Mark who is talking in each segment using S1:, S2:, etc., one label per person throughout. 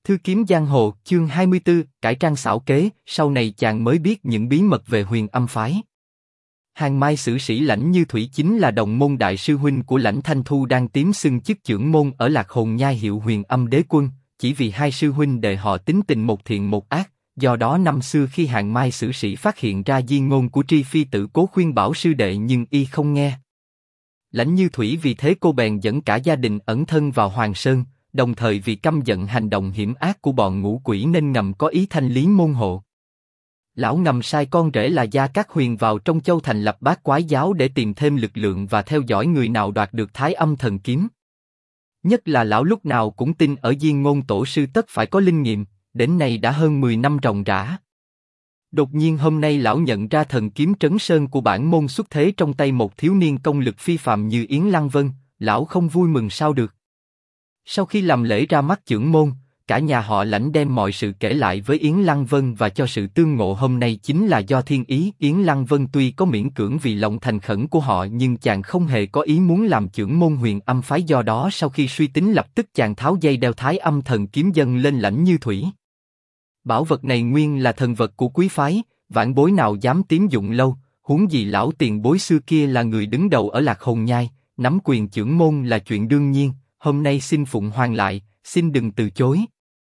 S1: Thư kiếm giang hồ, chương 24, cải trang xảo kế, sau này chàng mới biết những bí mật về Huyền Âm phái. Hàng Mai Sử Sĩ Lãnh Như Thủy chính là đồng môn đại sư huynh của Lãnh Thanh Thu đang tiếm xưng chức trưởng môn ở Lạc Hồn Nhai hiệu Huyền Âm Đế Quân, chỉ vì hai sư huynh đệ họ tính tình một thiện một ác, do đó năm xưa khi Hàng Mai Sử Sĩ phát hiện ra di ngôn của Tri Phi Tử cố khuyên bảo sư đệ nhưng y không nghe. Lãnh Như Thủy vì thế cô bèn dẫn cả gia đình ẩn thân vào Hoàng Sơn, đồng thời vì căm giận hành động hiểm ác của bọn ngũ quỷ nên ngầm có ý thanh lý môn hộ. Lão ngầm sai con rể là Gia Cát Huyền vào trong Châu thành lập Bát Quái giáo để tìm thêm lực lượng và theo dõi người nào đoạt được Thái Âm thần kiếm. Nhất là lão lúc nào cũng tin ở Diên Ngôn tổ sư tất phải có linh nghiệm, đến nay đã hơn 10 năm ròng rã. Đột nhiên hôm nay lão nhận ra thần kiếm Trấn Sơn của bản môn xuất thế trong tay một thiếu niên công lực phi phàm như Yến Lăng Vân, lão không vui mừng sao được. Sau khi làm lễ ra mắt trưởng môn, cả nhà họ Lãnh đem mọi sự kể lại với Yến Lăng Vân và cho sự tương ngộ hôm nay chính là do thiên ý. Yến Lăng Vân tuy có miễn cưỡng vì lòng thành khẩn của họ nhưng chàng không hề có ý muốn làm trưởng môn Huyền Âm phái, do đó sau khi suy tính lập tức chàng tháo dây đeo Thái Âm thần kiếm dâng lên Lãnh Như Thủy. Bảo vật này nguyên là thần vật của quý phái, vãn bối nào dám tiếm dụng lâu, huống gì lão tiền bối xưa kia là người đứng đầu ở Lạc Hồn Nhai, nắm quyền trưởng môn là chuyện đương nhiên, hôm nay xin phụng hoàng lại, xin đừng từ chối.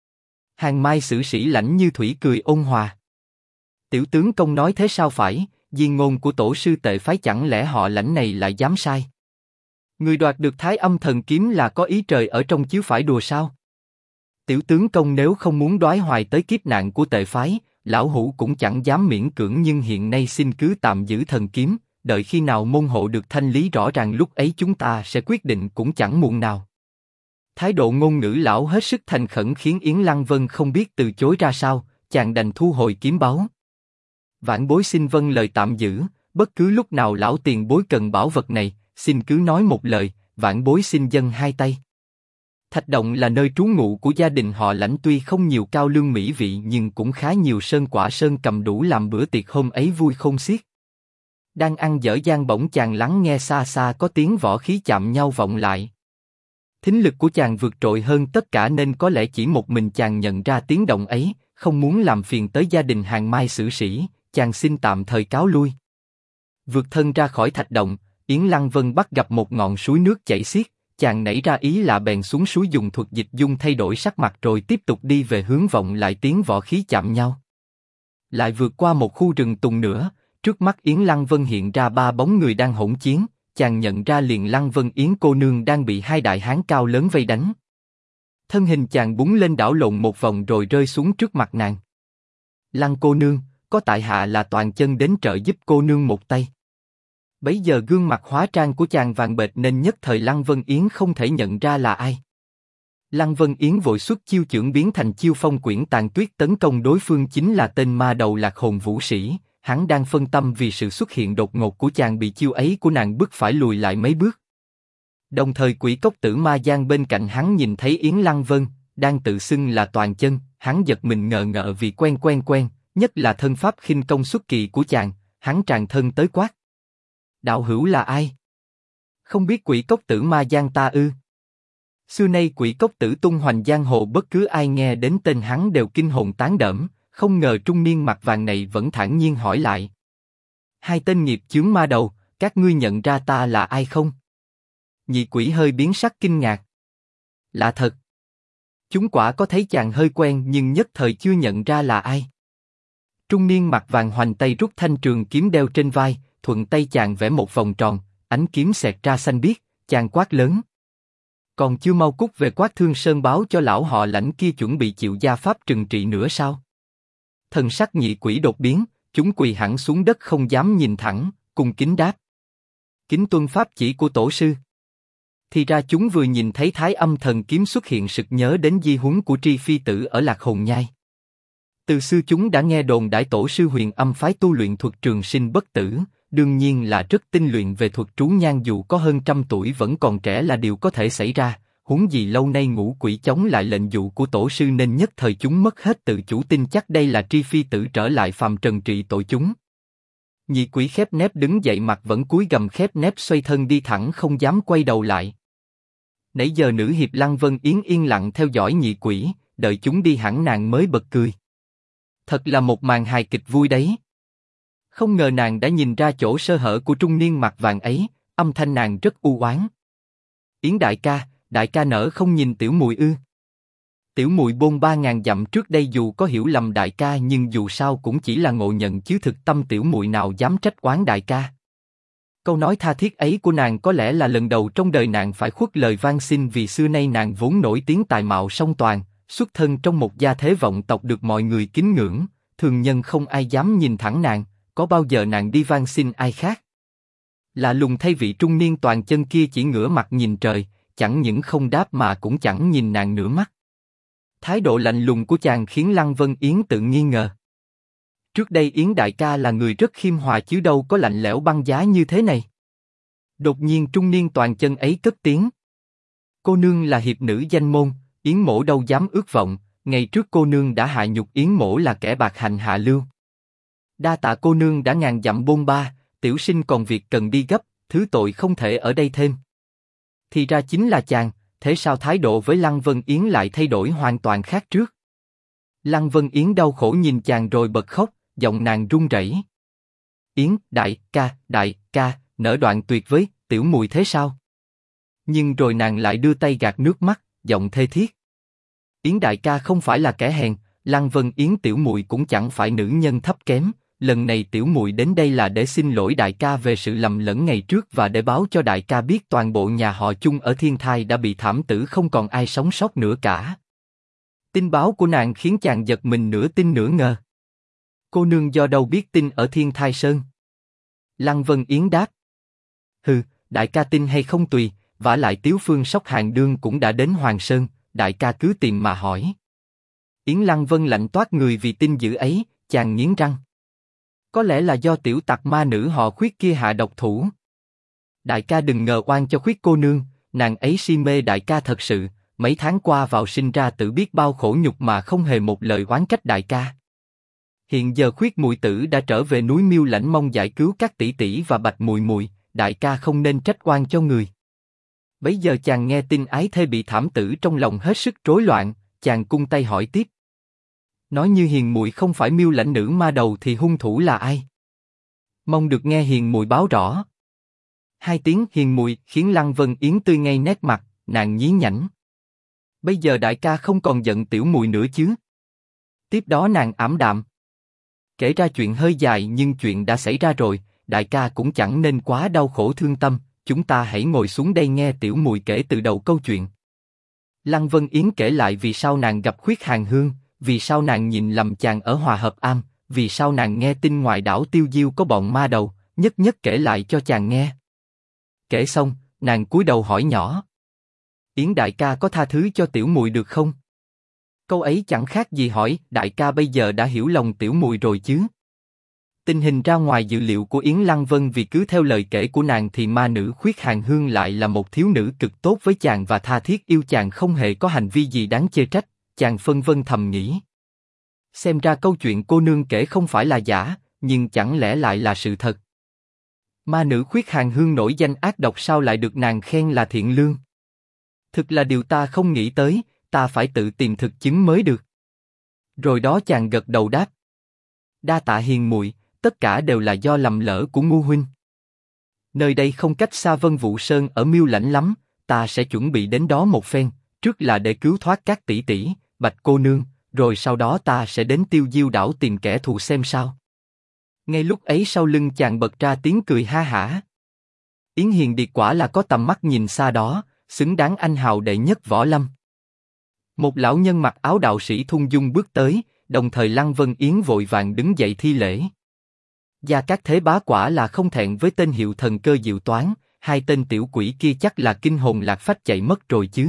S1: Hàng Mai Sử Sĩ Lãnh Như Thủy cười ôn hòa. Tiểu tướng công nói thế sao phải, diên ngôn của tổ sư tệ phái chẳng lẽ họ Lãnh này lại dám sai? Người đoạt được Thái Âm thần kiếm là có ý trời ở trong chứ phải đùa sao? Tiểu tướng công nếu không muốn đoái hoài tới kiếp nạn của tệ phái, lão hủ cũng chẳng dám miễn cưỡng, nhưng hiện nay xin cứ tạm giữ thần kiếm, đợi khi nào môn hộ được thanh lý rõ ràng lúc ấy chúng ta sẽ quyết định cũng chẳng muộn nào. Thái độ ngôn ngữ lão hết sức thành khẩn khiến Yến Lăng Vân không biết từ chối ra sao, chàng đành thu hồi kiếm báu. Vãn bối xin vâng lời tạm giữ, bất cứ lúc nào lão tiền bối cần bảo vật này, xin cứ nói một lời, vãn bối xin dâng hai tay. Thạch Động là nơi trú ngụ của gia đình họ Lãnh, tuy không nhiều cao lương mỹ vị nhưng cũng khá nhiều sơn quả sơn cầm đủ làm bữa tiệc hôm ấy vui không xiết. Đang ăn dở dang bỗng chàng lắng nghe xa xa có tiếng võ khí chạm nhau vọng lại. Thính lực của chàng vượt trội hơn tất cả nên có lẽ chỉ một mình chàng nhận ra tiếng động ấy, không muốn làm phiền tới gia đình Hàng Mai Sử Sĩ, chàng xin tạm thời cáo lui. Vượt thân ra khỏi thạch động, Yến Lăng Vân bắt gặp một ngọn suối nước chảy xiết, chàng nảy ra ý là bèn xuống suối dùng thuật dịch dung thay đổi sắc mặt rồi tiếp tục đi về hướng vọng lại tiếng võ khí chạm nhau. Lại vượt qua một khu rừng tùng nữa, trước mắt Yến Lăng Vân hiện ra ba bóng người đang hỗn chiến. Chàng nhận ra liền Lăng Vân Yến cô nương đang bị hai đại hán cao lớn vây đánh. Thân hình chàng búng lên đảo lộn một vòng rồi rơi xuống trước mặt nàng. Lăng cô nương, có tại hạ là Toàn Chân đến trợ giúp cô nương một tay. Bấy giờ gương mặt hóa trang của chàng vàng bệch nên nhất thời Lăng Vân Yến không thể nhận ra là ai. Lăng Vân Yến vội xuất chiêu chưởng biến thành chiêu phong quyển tàn tuyết tấn công đối phương chính là tên ma đầu Lạc Hồn Vũ Sĩ. Hắn đang phân tâm vì sự xuất hiện đột ngột của chàng bị chiêu ấy của nàng bức phải lùi lại mấy bước. Đồng thời Quỷ Cốc Tử Ma Giang bên cạnh hắn nhìn thấy Yến Lăng Vân đang tự xưng là Toàn Chân, hắn giật mình ngờ ngợ vì quen, nhất là thân pháp khinh công xuất kỳ của chàng, hắn tràn thân tới quát: đạo hữu là ai? Không biết Quỷ Cốc Tử Ma Giang ta ư? Xưa nay Quỷ Cốc Tử tung hoành giang hồ, bất cứ ai nghe đến tên hắn đều kinh hồn tán đẫm. Không ngờ trung niên mặt vàng này vẫn thản nhiên hỏi lại: hai tên nghiệp chướng ma đầu, các ngươi nhận ra ta là ai không? Nhị quỷ hơi biến sắc kinh ngạc. Lạ thật. Chúng quả có thấy chàng hơi quen nhưng nhất thời chưa nhận ra là ai. Trung niên mặt vàng hoành tay rút thanh trường kiếm đeo trên vai, thuận tay chàng vẽ một vòng tròn, ánh kiếm xẹt ra xanh biếc, chàng quát lớn: còn chưa mau cút về Quát Thương Sơn báo cho lão họ Lãnh kia chuẩn bị chịu gia pháp trừng trị nữa sao? Thần sắc nhị quỷ đột biến, chúng quỳ hẳn xuống đất không dám nhìn thẳng, cung kính đáp: kính tuân pháp chỉ của tổ sư. Thì ra chúng vừa nhìn thấy Thái Âm thần kiếm xuất hiện sực nhớ đến di huấn của Tri Phi Tử ở Lạc Hồn Nhai. Từ xưa chúng đã nghe đồn đại tổ sư Huyền Âm phái tu luyện thuật trường sinh bất tử, đương nhiên là rất tinh luyện về thuật trú nhan, dù có hơn trăm tuổi vẫn còn trẻ là điều có thể xảy ra. Huống gì lâu nay ngũ quỷ chống lại lệnh dụ của tổ sư nên nhất thời chúng mất hết tự chủ, tin chắc đây là Tri Phi Tử trở lại phàm trần trị tội chúng. Nhị quỷ khép nép đứng dậy, mặt vẫn cúi gằm khép nép, xoay thân đi thẳng không dám quay đầu lại. Nãy giờ nữ hiệp Lăng Vân Yến yên lặng theo dõi nhị quỷ, đợi chúng đi hẳn nàng mới bật cười. Thật là một màn hài kịch vui đấy. Không ngờ nàng đã nhìn ra chỗ sơ hở của trung niên mặt vàng ấy, âm thanh nàng rất u oán. Yến đại ca nỡ không nhìn tiểu muội ư? Tiểu muội bôn 3.000 dặm trước đây dù có hiểu lầm đại ca nhưng dù sao cũng chỉ là ngộ nhận chứ thực tâm tiểu muội nào dám trách oán đại ca. Câu nói tha thiết ấy của nàng có lẽ là lần đầu trong đời nàng phải khuất lời van xin vì xưa nay nàng vốn nổi tiếng tài mạo song toàn, xuất thân trong một gia thế vọng tộc được mọi người kính ngưỡng, thường nhân không ai dám nhìn thẳng nàng, có bao giờ nàng đi van xin ai khác. Lạ lùng thay vị trung niên toàn chân kia chỉ ngửa mặt nhìn trời, chẳng những không đáp mà cũng chẳng nhìn nàng nửa mắt. Thái độ lạnh lùng của chàng khiến Lăng Vân Yến tự nghi ngờ. Trước đây Yến đại ca là người rất khiêm hòa chứ đâu có lạnh lẽo băng giá như thế này. Đột nhiên trung niên toàn chân ấy cất tiếng. Cô nương là hiệp nữ danh môn, Yến mỗ đâu dám ước vọng, ngày trước cô nương đã hạ nhục Yến mỗ là kẻ bạc hành hạ lưu. Đa tạ cô nương đã ngàn dặm bôn ba, tiểu sinh còn việc cần đi gấp, thứ tội không thể ở đây thêm. Thì ra chính là chàng, thế sao thái độ với Lăng Vân Yến lại thay đổi hoàn toàn khác trước? Lăng Vân Yến đau khổ nhìn chàng rồi bật khóc, giọng nàng run rẩy. Yến, đại ca, nỡ đoạn tuyệt với tiểu muội thế sao? Nhưng rồi nàng lại đưa tay gạt nước mắt, giọng thê thiết. Yến đại ca không phải là kẻ hèn, Lăng Vân Yến tiểu muội cũng chẳng phải nữ nhân thấp kém. Lần này tiểu muội đến đây là để xin lỗi đại ca về sự lầm lẫn ngày trước và để báo cho đại ca biết toàn bộ nhà họ Chung ở Thiên Thai đã bị thảm tử không còn ai sống sót nữa cả. Tin báo của nàng khiến chàng giật mình nửa tin nửa ngờ. Cô nương do đâu biết tin ở Thiên Thai Sơn? Lăng Vân Yến đáp. Hừ, đại ca tin hay không tùy, vả lại Tiếu Phương Sóc Hàng Đương cũng đã đến Hoàng Sơn, đại ca cứ tìm mà hỏi. Yến Lăng Vân lạnh toát người vì tin dữ ấy, chàng nghiến răng. Có lẽ là do tiểu tặc ma nữ họ Khuyết kia hạ độc thủ. Đại ca đừng ngờ oan cho Khuyết cô nương, nàng ấy si mê đại ca thật sự, mấy tháng qua vào sinh ra tự biết bao khổ nhục mà không hề một lời oán trách đại ca. Hiện giờ Khuyết muội tử đã trở về núi Miêu Lãnh mong giải cứu các tỷ tỷ và Bạch muội muội, đại ca không nên trách oan cho người. Bấy giờ chàng nghe tin ái thê bị thảm tử trong lòng hết sức rối loạn, chàng cung tay hỏi tiếp. Nói như hiền muội không phải Miêu Lãnh nữ ma đầu thì hung thủ là ai? Mong được nghe hiền muội báo rõ. Hai tiếng hiền muội khiến Lăng Vân Yến tươi ngay nét mặt, nàng nhí nhảnh. Bây giờ đại ca không còn giận tiểu muội nữa chứ? Tiếp đó nàng ảm đạm. Kể ra chuyện hơi dài nhưng chuyện đã xảy ra rồi, đại ca cũng chẳng nên quá đau khổ thương tâm, chúng ta hãy ngồi xuống đây nghe tiểu muội kể từ đầu câu chuyện. Lăng Vân Yến kể lại vì sao nàng gặp Khuyết Hàng Hương, vì sao nàng nhìn lầm chàng ở Hòa Hợp Am, vì sao nàng nghe tin ngoài đảo Tiêu Diêu có bọn ma đầu, nhất nhất kể lại cho chàng nghe. Kể xong, nàng cúi đầu hỏi nhỏ. Yến đại ca có tha thứ cho tiểu muội được không? Câu ấy chẳng khác gì hỏi, đại ca bây giờ đã hiểu lòng tiểu muội rồi chứ? Tình hình ra ngoài dự liệu của Yến Lăng Vân vì cứ theo lời kể của nàng thì ma nữ Khuyết Hàng Hương lại là một thiếu nữ cực tốt với chàng và tha thiết yêu chàng không hề có hành vi gì đáng chê trách, chàng phân vân thầm nghĩ. Xem ra câu chuyện cô nương kể không phải là giả, nhưng chẳng lẽ lại là sự thật. Ma nữ Khuyết Hàng Hương nổi danh ác độc sao lại được nàng khen là thiện lương? Thực là điều ta không nghĩ tới, ta phải tự tìm thực chứng mới được. Rồi đó chàng gật đầu đáp. Đa tạ hiền muội, tất cả đều là do lầm lỡ của ngu huynh. Nơi đây không cách xa Vân Vũ Sơn ở Miêu Lãnh lắm, ta sẽ chuẩn bị đến đó một phen, trước là để cứu thoát các tỷ tỷ, Bạch cô nương, rồi sau đó ta sẽ đến Tiêu Diêu đảo tìm kẻ thù xem sao. Ngay lúc ấy sau lưng chàng bật ra tiếng cười ha hả. Yến Hiền Điệt quả là có tầm mắt nhìn xa đó, xứng đáng anh hào đệ nhất võ lâm. Một lão nhân mặc áo đạo sĩ thung dung bước tới, đồng thời Lăng Vân Yến vội vàng đứng dậy thi lễ. Gia Cát Thế Bá quả là không thẹn với tên hiệu thần cơ diệu toán, hai tên tiểu quỷ kia chắc là kinh hồn lạc phách chạy mất rồi chứ.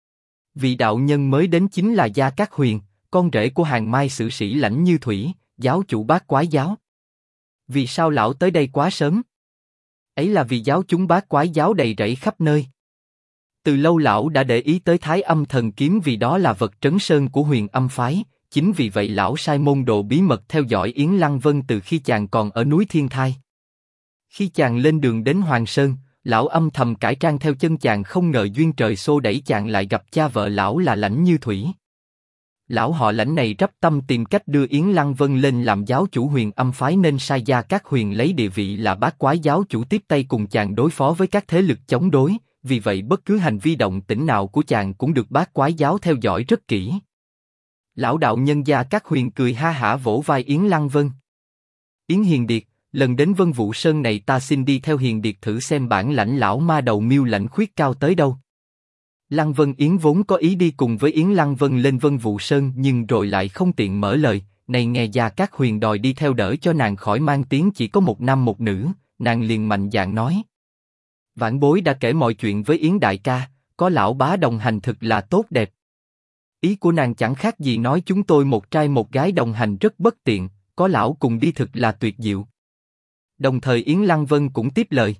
S1: Vị đạo nhân mới đến chính là Gia Cát Huyền, con rể của Hàng Mai Sử Sĩ Lãnh Như Thủy, giáo chủ Bát Quái giáo. Vì sao lão tới đây quá sớm? Ấy là vì giáo chúng Bát Quái giáo đầy rẫy khắp nơi. Từ lâu lão đã để ý tới Thái Âm Thần Kiếm vì đó là vật trấn sơn của Huyền Âm phái, chính vì vậy lão sai môn đồ bí mật theo dõi Yến Lăng Vân từ khi chàng còn ở núi Thiên Thai. Khi chàng lên đường đến Hoàng Sơn, lão âm thầm cải trang theo chân chàng, không ngờ duyên trời xô đẩy chàng lại gặp cha vợ lão là Lãnh Như Thủy. Lão họ Lãnh này rắp tâm tìm cách đưa Yến Lăng Vân lên làm giáo chủ Huyền Âm phái nên sai Gia Cát Huyền lấy địa vị là bát quái giáo chủ tiếp tay cùng chàng đối phó với các thế lực chống đối, vì vậy bất cứ hành vi động tĩnh nào của chàng cũng được bát quái giáo theo dõi rất kỹ. Lão đạo nhân Gia Cát Huyền cười ha hả vỗ vai Yến Lăng Vân. Yến Hiền Điệt, lần đến Vân Vũ Sơn này ta xin đi theo Hiền Điệt thử xem bản lãnh lão ma đầu miêu lãnh khuyết cao tới đâu. Lăng Vân Yến vốn có ý đi cùng với Yến Lăng Vân lên Vân Vũ Sơn nhưng rồi lại không tiện mở lời, này nghe Gia Cát Huyền đòi đi theo đỡ cho nàng khỏi mang tiếng chỉ có một nam một nữ, nàng liền mạnh dạn nói. Vãn bối đã kể mọi chuyện với Yến đại ca, có lão bá đồng hành thực là tốt đẹp. Ý của nàng chẳng khác gì nói chúng tôi một trai một gái đồng hành rất bất tiện, có lão cùng đi thực là tuyệt diệu. Đồng thời Yến Lăng Vân cũng tiếp lời.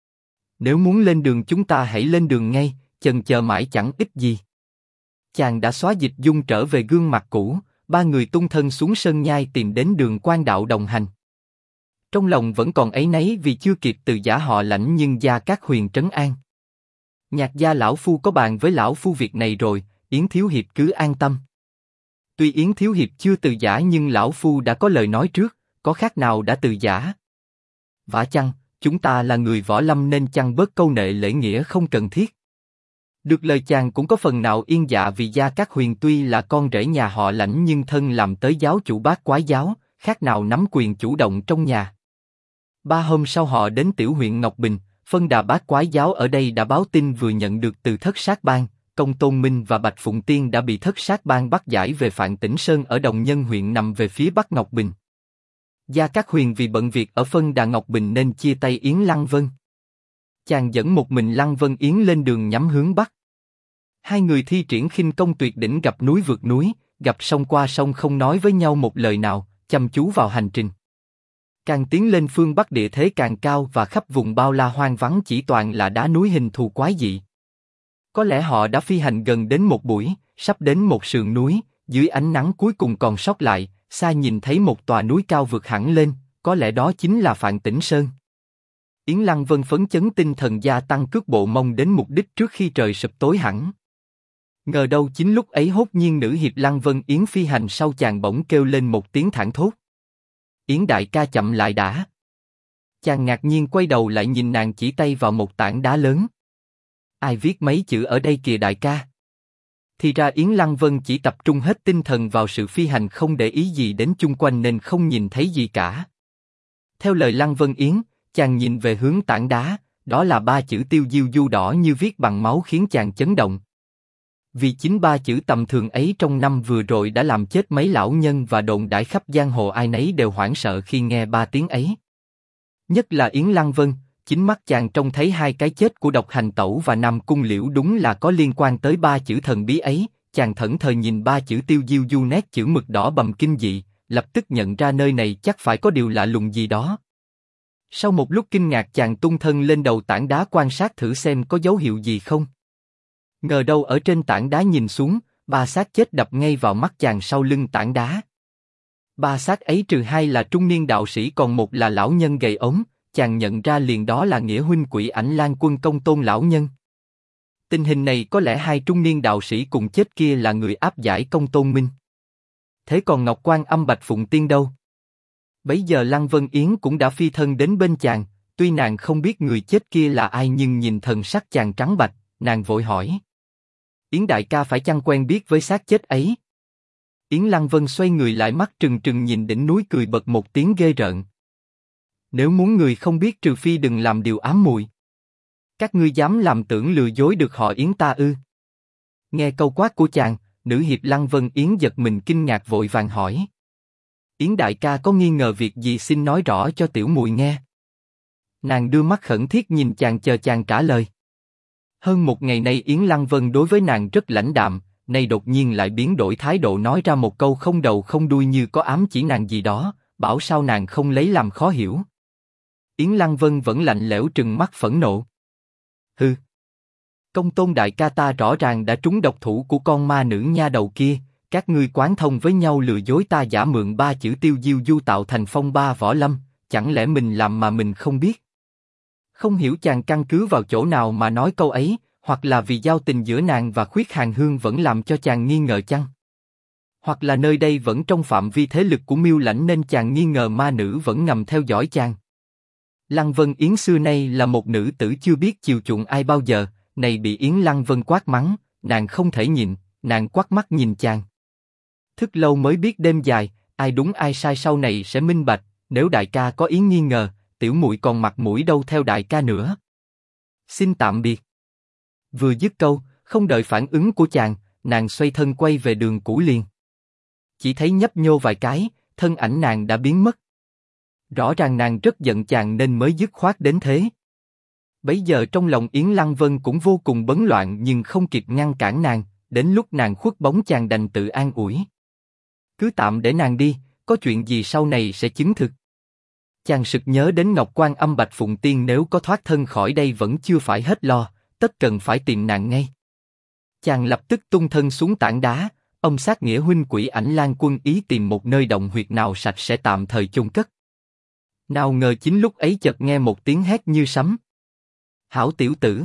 S1: Nếu muốn lên đường chúng ta hãy lên đường ngay, chần chờ mãi chẳng ích gì. Chàng đã xóa dịch dung trở về gương mặt cũ, ba người tung thân xuống sơn nhai tìm đến Đường Quan đạo đồng hành. Trong lòng vẫn còn áy náy vì chưa kịp từ giả họ Lãnh nhưng Gia Cát Huyền trấn an. Nhạc gia lão phu có bàn với lão phu việc này rồi, Yến thiếu hiệp cứ an tâm. Tuy Yến thiếu hiệp chưa từ giả nhưng lão phu đã có lời nói trước, có khác nào đã từ giả. Vả chăng, chúng ta là người võ lâm nên chăng bớt câu nệ lễ nghĩa không cần thiết. Được lời chàng cũng có phần nào yên dạ vì Gia Cát Huyền tuy là con rể nhà họ Lãnh nhưng thân làm tới giáo chủ bát quái giáo, khác nào nắm quyền chủ động trong nhà. 3 hôm sau họ đến tiểu huyện Ngọc Bình, phân đà bát quái giáo ở đây đã báo tin vừa nhận được từ Thất Sát Bang, Công Tôn Minh và Bạch Phụng Tiên đã bị Thất Sát Bang bắt giải về Phạn Tĩnh Sơn ở Đồng Nhân huyện nằm về phía bắc Ngọc Bình. Gia Cát Huyền vì bận việc ở phân đà Ngọc Bình nên chia tay Yến Lăng Vân. Chàng dẫn một mình Lăng Vân Yến lên đường nhắm hướng bắc. Hai người thi triển khinh công tuyệt đỉnh gặp núi vượt núi, gặp sông qua sông không nói với nhau một lời nào, chăm chú vào hành trình. Càng tiến lên phương bắc địa thế càng cao và khắp vùng bao la hoang vắng chỉ toàn là đá núi hình thù quái dị. Có lẽ họ đã phi hành gần đến một buổi, sắp đến một sườn núi, dưới ánh nắng cuối cùng còn sót lại, xa nhìn thấy một tòa núi cao vượt hẳn lên, có lẽ đó chính là Phạn Tĩnh Sơn. Yến Lăng Vân phấn chấn tinh thần gia tăng cước bộ mong đến mục đích trước khi trời sụp tối hẳn. Ngờ đâu chính lúc ấy hốt nhiên nữ hiệp Lăng Vân Yến phi hành sau chàng bỗng kêu lên một tiếng thảng thốt. Yến đại ca chậm lại đã. Chàng ngạc nhiên quay đầu lại nhìn nàng chỉ tay vào một tảng đá lớn. Ai viết mấy chữ ở đây kìa đại ca? Thì ra Yến Lăng Vân chỉ tập trung hết tinh thần vào sự phi hành không để ý gì đến chung quanh nên không nhìn thấy gì cả. Theo lời Lăng Vân Yến, chàng nhìn về hướng tảng đá, đó là 3 chữ tiêu diêu du đỏ như viết bằng máu khiến chàng chấn động. Vì chính 3 chữ tầm thường ấy trong năm vừa rồi đã làm chết mấy lão nhân và đồn đãi khắp giang hồ ai nấy đều hoảng sợ khi nghe 3 tiếng ấy. Nhất là Yến Lăng Vân, chính mắt chàng trông thấy 2 cái chết của Độc Hành Tẩu và Nam Cung Liễu đúng là có liên quan tới 3 chữ thần bí ấy. Chàng thẫn thờ nhìn 3 chữ tiêu diêu du nét chữ mực đỏ bầm kinh dị, lập tức nhận ra nơi này chắc phải có điều lạ lùng gì đó. Sau một lúc kinh ngạc chàng tung thân lên đầu tảng đá quan sát thử xem có dấu hiệu gì không. Ngờ đâu ở trên tảng đá nhìn xuống, 3 xác chết đập ngay vào mắt chàng sau lưng tảng đá. 3 xác ấy trừ 2 là trung niên đạo sĩ còn một là lão nhân gầy ốm, chàng nhận ra liền đó là nghĩa huynh Quỷ Ảnh Lan Quân Công Tôn lão nhân. Tình hình này có lẽ 2 trung niên đạo sĩ cùng chết kia là người áp giải Công Tôn Minh. Thế còn Ngọc Quan Âm Bạch Phụng Tiên đâu? Bấy giờ Lăng Vân Yến cũng đã phi thân đến bên chàng, tuy nàng không biết người chết kia là ai nhưng nhìn thần sắc chàng trắng bạch, nàng vội hỏi. Yến đại ca phải chăng quen biết với xác chết ấy? Yến Lăng Vân xoay người lại mắt trừng trừng nhìn đỉnh núi cười bật một tiếng ghê rợn. Nếu muốn người không biết trừ phi đừng làm điều ám muội. Các ngươi dám làm tưởng lừa dối được họ Yến ta ư? Nghe câu quát của chàng, nữ hiệp Lăng Vân Yến giật mình kinh ngạc vội vàng hỏi. Yến đại ca có nghi ngờ việc gì xin nói rõ cho tiểu muội nghe. Nàng đưa mắt khẩn thiết nhìn chàng chờ chàng trả lời. Hơn một ngày nay Yến Lăng Vân đối với nàng rất lãnh đạm, nay đột nhiên lại biến đổi thái độ nói ra một câu không đầu không đuôi như có ám chỉ nàng gì đó, bảo sao nàng không lấy làm khó hiểu. Yến Lăng Vân vẫn lạnh lẽo trừng mắt phẫn nộ. Hừ. Công Tôn đại ca ta rõ ràng đã trúng độc thủ của con ma nữ nha đầu kia, các ngươi quán thông với nhau lừa dối ta giả mượn 3 chữ tiêu diêu du tạo thành phong ba võ lâm, chẳng lẽ mình làm mà mình không biết? Không hiểu chàng căn cứ vào chỗ nào mà nói câu ấy, hoặc là vì giao tình giữa nàng và Khuyết Hàn Hương vẫn làm cho chàng nghi ngờ chăng? Hoặc là nơi đây vẫn trong phạm vi thế lực của Miêu Lãnh nên chàng nghi ngờ ma nữ vẫn ngầm theo dõi chàng. Lăng Vân Yến xưa nay là một nữ tử chưa biết chiều chuộng ai bao giờ, này bị Yến Lăng Vân quát mắng, nàng không thể nhịn, nàng quắt mắt nhìn chàng. Thức lâu mới biết đêm dài, ai đúng ai sai sau này sẽ minh bạch, nếu đại ca có ý nghi ngờ, tiểu muội còn mặt mũi đâu theo đại ca nữa. Xin tạm biệt. Vừa dứt câu, không đợi phản ứng của chàng, nàng xoay thân quay về đường cũ liền. Chỉ thấy nhấp nhô vài cái, thân ảnh nàng đã biến mất. Rõ ràng nàng rất giận chàng nên mới dứt khoát đến thế. Bấy giờ trong lòng Yến Lăng Vân cũng vô cùng bấn loạn nhưng không kịp ngăn cản nàng, đến lúc nàng khuất bóng chàng đành tự an ủi. Cứ tạm để nàng đi, có chuyện gì sau này sẽ chứng thực. Chàng sực nhớ đến Ngọc Quan Âm Bạch Phụng Tiên nếu có thoát thân khỏi đây vẫn chưa phải hết lo, tất cần phải tìm nàng ngay. Chàng lập tức tung thân xuống tảng đá, ông sát nghĩa huynh Quỷ Ảnh Lan Quân ý tìm một nơi động huyệt nào sạch sẽ tạm thời chôn cất. Nào ngờ chính lúc ấy chợt nghe một tiếng hét như sấm. Hảo tiểu tử!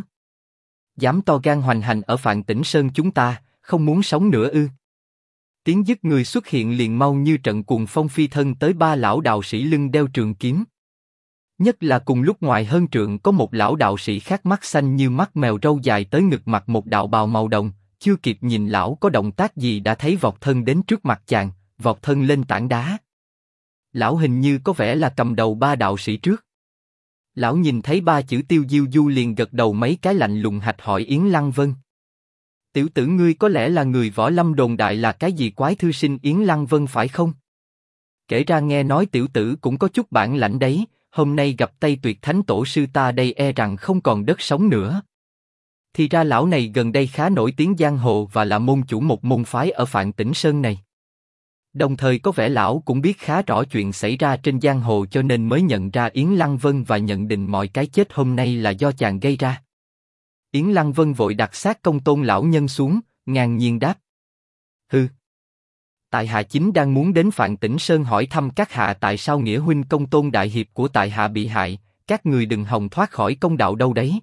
S1: Dám to gan hoành hành ở Phạn Tĩnh Sơn chúng ta, không muốn sống nữa ư? Tiếng dứt người xuất hiện liền mau như trận cuồng phong phi thân tới ba lão đạo sĩ lưng đeo trường kiếm. Nhất là cùng lúc ngoài hơn trượng có một lão đạo sĩ khác mắt xanh như mắt mèo râu dài tới ngực mặc một đạo bào màu đồng, chưa kịp nhìn lão có động tác gì đã thấy vọt thân đến trước mặt chàng, vọt thân lên tảng đá. Lão hình như có vẻ là cầm đầu ba đạo sĩ trước. Lão nhìn thấy ba chữ Tiêu Diêu Du liền gật đầu mấy cái lạnh lùng hạch hỏi Yến Lăng Vân. Tiểu tử ngươi có lẽ là người võ lâm đồn đại là cái gì quái thư sinh Yến Lăng Vân phải không? Kể ra nghe nói tiểu tử cũng có chút bản lãnh đấy, hôm nay gặp Tây Tuyệt Thánh Tổ sư ta đây e rằng không còn đất sống nữa. Thì ra lão này gần đây khá nổi tiếng giang hồ và là môn chủ một môn phái ở Phạn Tĩnh Sơn này. Đồng thời có vẻ lão cũng biết khá rõ chuyện xảy ra trên giang hồ cho nên mới nhận ra Yến Lăng Vân và nhận định mọi cái chết hôm nay là do chàng gây ra. Yến Lăng Vân vội đặt xác Công Tôn lão nhân xuống, ngang nhiên đáp. Hừ. Tại hạ chính đang muốn đến Phạn Tĩnh Sơn hỏi thăm các hạ tại sao nghĩa huynh Công Tôn đại hiệp của tại hạ bị hại, các người đừng hòng thoát khỏi công đạo đâu đấy.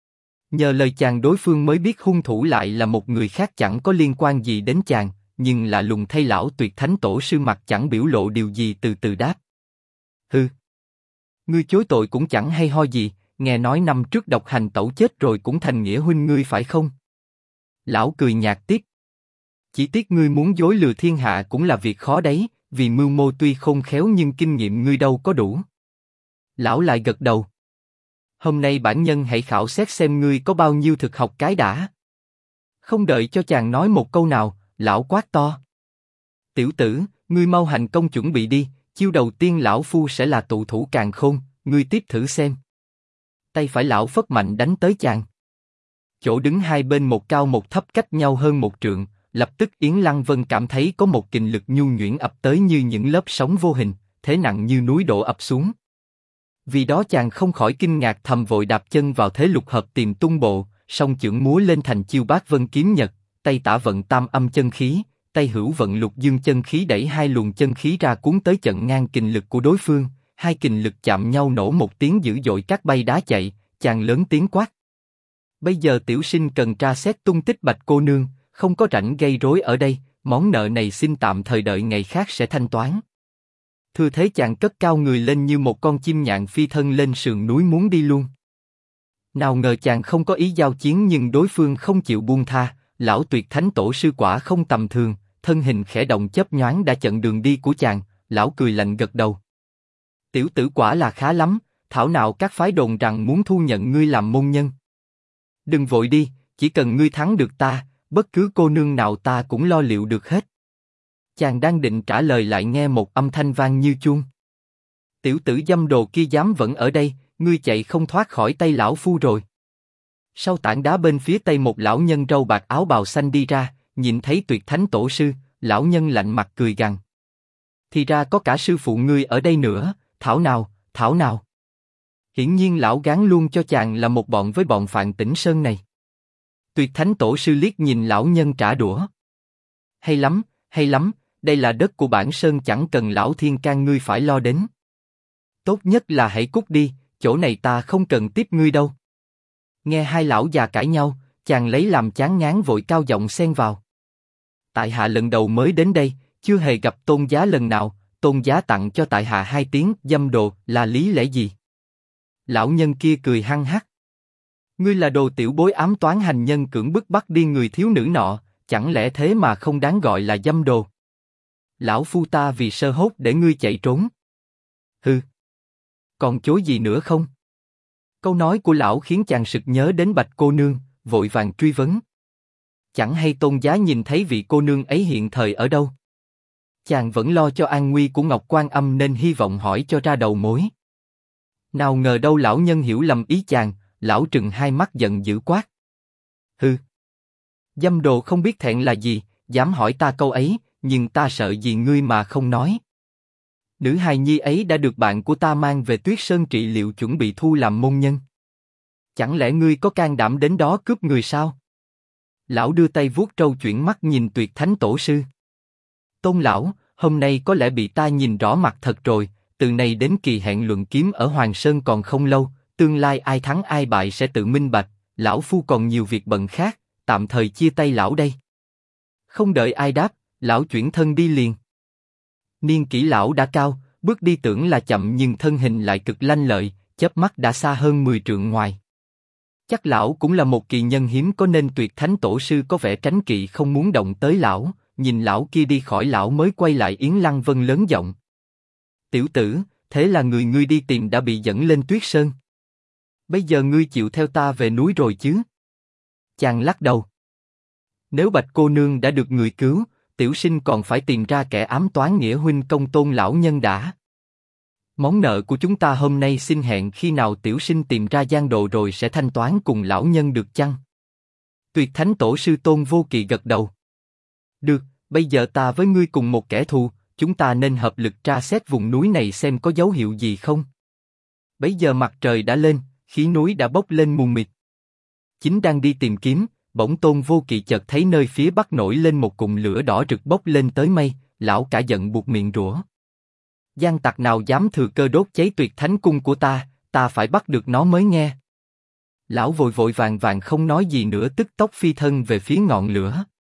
S1: Nhờ lời chàng đối phương mới biết hung thủ lại là một người khác chẳng có liên quan gì đến chàng, nhưng lạ lùng thay lão Tuyệt Thánh Tổ sư mặt chẳng biểu lộ điều gì từ từ đáp. Hừ. Ngươi chối tội cũng chẳng hay ho gì, nghe nói năm trước độc hành tẩu chết rồi cũng thành nghĩa huynh ngươi phải không? Lão cười nhạt tiếp. Chỉ tiếc ngươi muốn dối lừa thiên hạ cũng là việc khó đấy, vì mưu mô tuy khôn khéo nhưng kinh nghiệm ngươi đâu có đủ. Lão lại gật đầu. Hôm nay bản nhân hãy khảo xét xem ngươi có bao nhiêu thực học cái đã. Không đợi cho chàng nói một câu nào, lão quát to. Tiểu tử, ngươi mau hành công chuẩn bị đi, chiêu đầu tiên lão phu sẽ là tụ thủ càn khôn, ngươi tiếp thử xem. Tay phải lão phất mạnh đánh tới chàng. Chỗ đứng hai bên một cao một thấp cách nhau hơn một trượng, lập tức Yến Lăng Vân cảm thấy có một kình lực nhu nhuyễn ập tới như những lớp sóng vô hình, thế nặng như núi đổ ập xuống. Vì đó chàng không khỏi kinh ngạc thầm vội đạp chân vào thế lục hợp tìm tung bộ, song chưởng múa lên thành chiêu Bát Vân kiếm nhật, tay tả vận tam âm chân khí, tay hữu vận lục dương chân khí đẩy hai luồng chân khí ra cuốn tới chặn ngang kình lực của đối phương, hai kình lực chạm nhau nổ một tiếng dữ dội cát bay đá chạy, chàng lớn tiếng quát. Bây giờ tiểu sinh cần tra xét tung tích Bạch cô nương, không có rảnh gây rối ở đây, món nợ này xin tạm thời đợi ngày khác sẽ thanh toán. Thừa thế chàng cất cao người lên như một con chim nhạn phi thân lên sườn núi muốn đi luôn. Nào ngờ chàng không có ý giao chiến nhưng đối phương không chịu buông tha, lão Tuyệt Thánh Tổ sư quả không tầm thường, thân hình khẽ động chớp nhoáng đã chặn đường đi của chàng, lão cười lạnh gật đầu. Tiểu tử quả là khá lắm, thảo nào các phái đồn rằng muốn thu nhận ngươi làm môn nhân. Đừng vội đi, chỉ cần ngươi thắng được ta, bất cứ cô nương nào ta cũng lo liệu được hết. Chàng đang định trả lời lại nghe một âm thanh vang như chuông. Tiểu tử dâm đồ kia dám vẫn ở đây, ngươi chạy không thoát khỏi tay lão phu rồi. Sau tảng đá bên phía tây một lão nhân râu bạc áo bào xanh đi ra, nhìn thấy Tuyệt Thánh Tổ sư, lão nhân lạnh mặt cười gằn. Thì ra có cả sư phụ ngươi ở đây nữa, thảo nào, thảo nào. Hiển nhiên lão gán luôn cho chàng là một bọn với bọn Phạn Tĩnh Sơn này. Tuyệt Thánh Tổ sư liếc nhìn lão nhân trả đũa. Hay lắm, đây là đất của bản sơn chẳng cần lão thiên can ngươi phải lo đến. Tốt nhất là hãy cút đi, chỗ này ta không cần tiếp ngươi đâu. Nghe hai lão già cãi nhau, chàng lấy làm chán ngán vội cao giọng xen vào. Tại hạ lần đầu mới đến đây, Chưa hề gặp Tôn giá lần nào, Tôn giá tặng cho tại hạ 2 tiếng dâm đồ là lý lẽ gì? Lão nhân kia cười hăng hắc. Ngươi là đồ tiểu bối ám toán hành nhân cưỡng bức bắt đi người thiếu nữ nọ, chẳng lẽ thế mà không đáng gọi là dâm đồ? Lão phu ta vì sơ hốt để ngươi chạy trốn. Hừ. Còn chối gì nữa không? Câu nói của lão khiến chàng sực nhớ đến Bạch cô nương, vội vàng truy vấn. Chẳng hay Tôn giá nhìn thấy vị cô nương ấy hiện thời ở đâu? Chàng vẫn lo cho an nguy của Ngọc Quan Âm nên hy vọng hỏi cho ra đầu mối. Nào ngờ đâu lão nhân hiểu lầm ý chàng, lão trừng hai mắt giận dữ quát. Hừ. Dâm đồ không biết thẹn là gì, dám hỏi ta câu ấy, nhưng ta sợ gì ngươi mà không nói. Nữ hài nhi ấy đã được bạn của ta mang về Tuyết Sơn trị liệu chuẩn bị thu làm môn nhân. Chẳng lẽ ngươi có can đảm đến đó cướp người sao? Lão đưa tay vuốt trâu chuyển mắt nhìn Tuyệt Thánh Tổ sư. Tôn lão, hôm nay có lẽ bị ta nhìn rõ mặt thật rồi, từ nay đến kỳ hẹn luận kiếm ở Hoàng Sơn còn không lâu, tương lai ai thắng ai bại sẽ tự minh bạch, lão phu còn nhiều việc bận khác, tạm thời chia tay lão đây. Không đợi ai đáp, lão chuyển thân đi liền. Niên kỷ lão đã cao, bước đi tưởng là chậm nhưng thân hình lại cực lanh lợi, chớp mắt đã xa hơn 10 trượng ngoài. Chắc lão cũng là một kỳ nhân hiếm có nên Tuyệt Thánh Tổ sư có vẻ tránh kỵ không muốn động tới lão, nhìn lão kia đi khỏi lão mới quay lại Yến Lăng Vân lớn giọng. Tiểu tử, thế là người ngươi đi tìm đã bị dẫn lên Tuyết Sơn. Bây giờ ngươi chịu theo ta về núi rồi chứ? Chàng lắc đầu. Nếu Bạch cô nương đã được người cứu, tiểu sinh còn phải tìm ra kẻ ám toán nghĩa huynh công Tôn lão nhân đã. Món nợ của chúng ta hôm nay xin hẹn khi nào tiểu sinh tìm ra gian đồ rồi sẽ thanh toán cùng lão nhân được chăng? Tuyệt Thánh Tổ sư Tôn Vô Kỵ gật đầu. Được, bây giờ ta với ngươi cùng một kẻ thù, chúng ta nên hợp lực tra xét vùng núi này xem có dấu hiệu gì không. Bấy giờ mặt trời đã lên, khí núi đã bốc lên mù mịt. Chính đang đi tìm kiếm, bỗng Tôn Vô Kỵ chợt thấy nơi phía bắc nổi lên một cụm lửa đỏ rực bốc lên tới mây, lão cả giận buộc miệng rủa. Gian tặc nào dám thừa cơ đốt cháy Tuyệt Thánh cung của ta phải bắt được nó mới nghe. Lão vội vội vàng vàng không nói gì nữa tức tốc phi thân về phía ngọn lửa.